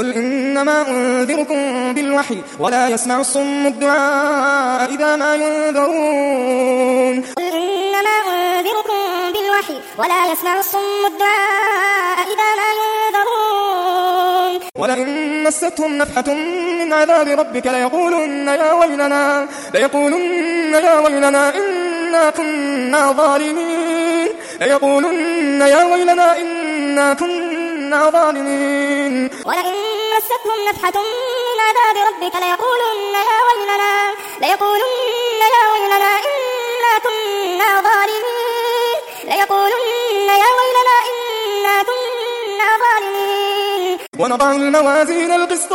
قل إنما أنذركم بالوحي ولا يسمع الصم الدعاء إذا ما ينذرون. قل إنما أنذركم بالوحي ولا يسمع الصم الدعاء إذا ما ينذرون. ولئن مستهم نفحة من عذاب ربك ليقولن يا ويلنا إنا كنا ظالمين. ليقولن يا ويلنا إنا كنا ظالمين. ولئن مستهم نفحة من عذاب ربك ليقولن يا ويلنا إنا كنا ظالمين. ليقولن يا ويلنا إنا كنا ظالمين. ونضع الموازين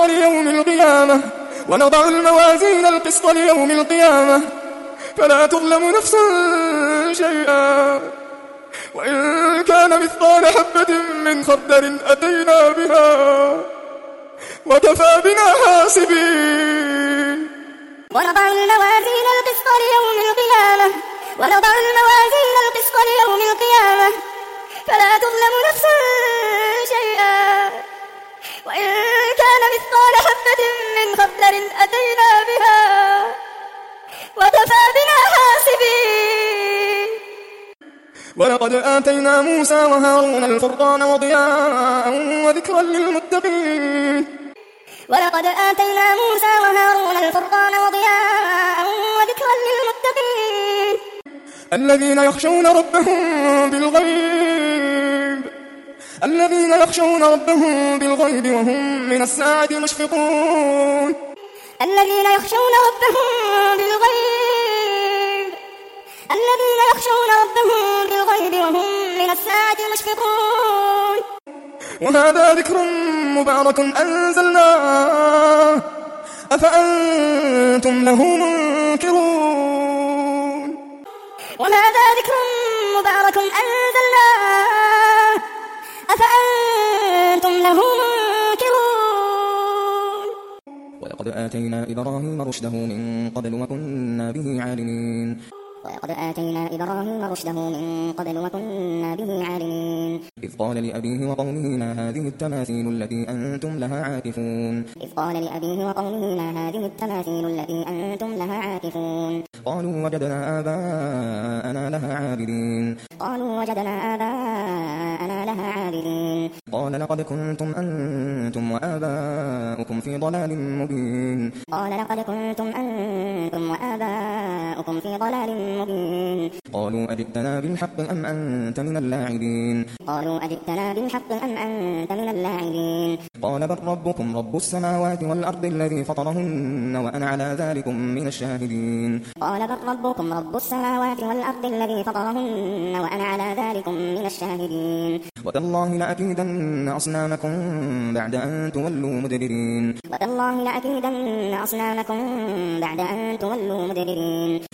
القسط ليوم القيامة فلا تظلم نفس شيئا وإن كان مثقال حبة من خردل أتينا بها وكفى بنا حاسبين. ونضع الموازين القسط ليوم القيامة فلا تظلم نفس شيئا وإن كان مثقال حبة من خردل أتينا بها وكفى بنا حاسبين. ولقد آتينا موسى وهارون الفرقان وضياء وذكرا للمتقين. ولقد آتينا موسى وهارون الفرقان وضياء وذكرا للمتقين. الذين يخشون ربهم وهم من الساعة مشفقون. الذين يخشون ربهم بالغيب وهم من الساعة مشفقون. وهذا ذكر مبارك أنزلناه أفأنتم له منكرون. وهذا ذكر مبارك أنزلناه أفأنتم له منكرون. ولقد آتينا إبراهيم رشده من قبل وكنا به عالمين. إذ قال لأبيه وقومه ما هذه التماثيل التي أنتم لها عاكفون. قالوا وجدنا آباءنا لها عابدين. قال لقد كنتم أنتم وآباؤكم في ضلال مبين. قالوا أجئتنا بالحق أم أنت من اللاعبين. قال بل ربكم رب السماوات والأرض الذي فطرهن وأنا على ذلكم من الشاهدين. وتالله لأكيدن أصنامكم بعد أن تولوا مدبرين.